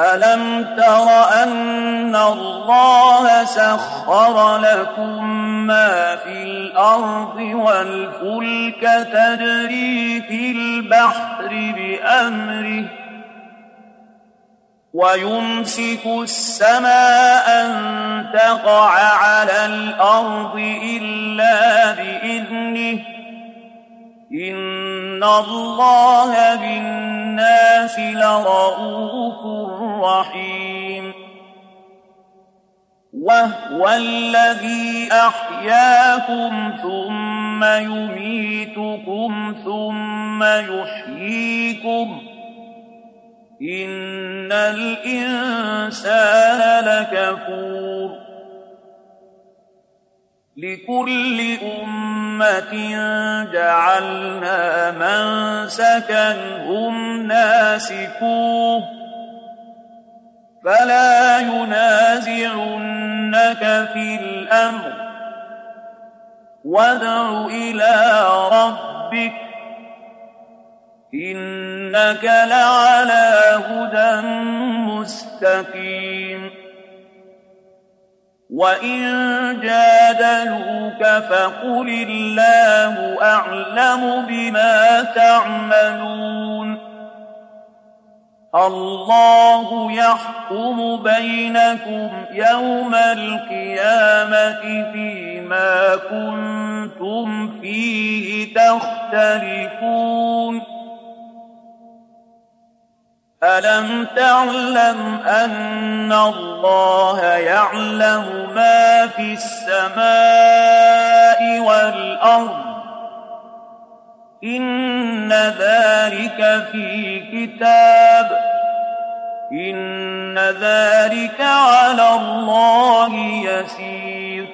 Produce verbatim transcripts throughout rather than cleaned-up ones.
أَلَمْ تَرَ أَنَّ اللَّهَ سَخَّرَ لَكُم مَّا فِي الْأَرْضِ وَالْفُلْكَ تَجْرِي فِي الْبَحْرِ بِأَمْرِهِ وَيُمْسِكُ السَّمَاءَ أَن تَقَعَ عَلَى الْأَرْضِ إِلَّا بِإِذْنِهِ ۗ إِنَّ اللَّهَ بِالنَّاسِ لَرَءُوفٌ رَّحِيمٌ وَهُوَ الَّذِي أَحْيَاكُمْ ثُمَّ يُمِيتُكُمْ ثُمَّ يُحْيِيكُمْ ۗ إِنَّ الْإِنسَانَ لَكَفُورٌ لِكُلِّ أُمَّةٍ جَعَلْنَا مَنسَكًا هُمْ نَاسِكُوهُ فَلَا يُنَازِعُنَّكَ فِي الْأَمْرِ وَادْعُ إِلَىٰ رَبِّكَ إِنَّكَ لَعَلَىٰ هُدًى مُّسْتَقِيمٍ وَإِن جَادَلُوكَ فَقُلِ اللَّهُ أَعْلَمُ بِمَا تَعْمَلُونَ اللَّهُ يَحْكُمُ بَيْنَكُمْ يَوْمَ الْقِيَامَةِ فِيمَا كُنتُمْ فِيهِ تَخْتَلِفُونَ أَلَمْ تَعْلَمْ أَنَّ اللَّهَ يَعْلَمُ مَا فِي السَّمَاءِ وَالْأَرْضِ إِنَّ ذَلِكَ فِي كِتَابٍ إِنَّ ذَلِكَ عَلَى اللَّهِ يَسِيرٌ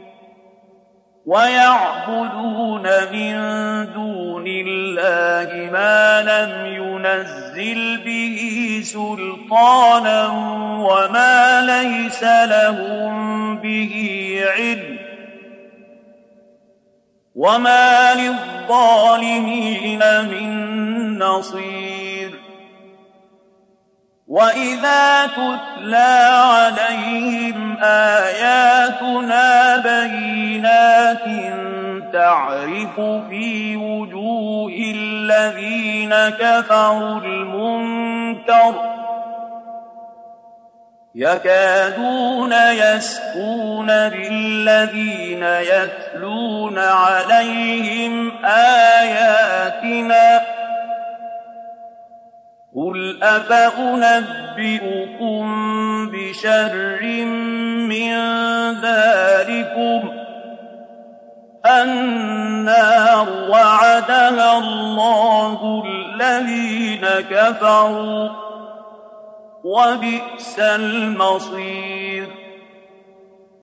وَيَعْبُدُونَ مِن دُونِ اللَّهِ مَا لَمْ يُنَزِّلْ بِهِ سُلْطَانًا وَمَا لَيْسَ لَهُم بِهِ عِلْمٌ وَمَا لِلظَّالِمِينَ مِن نَّصِيرٍ وَإِذَا تُتْلَىٰ عَلَيْهِمْ آيَاتُنَا بَيِّنَاتٍ تَعْرِفُ فِي وُجُوهِ الَّذِينَ كَفَرُوا الْمُنكَرَ يَكَادُونَ يَسْطُونَ بِالَّذِينَ يَتْلُونَ عَلَيْهِمْ آيَاتِنَا ۗ قُلْ أَفَأُنَبِّئُكُم بِشَرٍّ مِّن ذَٰلِكُمُ ۗ النَّارُ وَعَدَهَا اللَّهُ الَّذِينَ كَفَرُوا ۖ وَبِئْسَ الْمَصِيرُ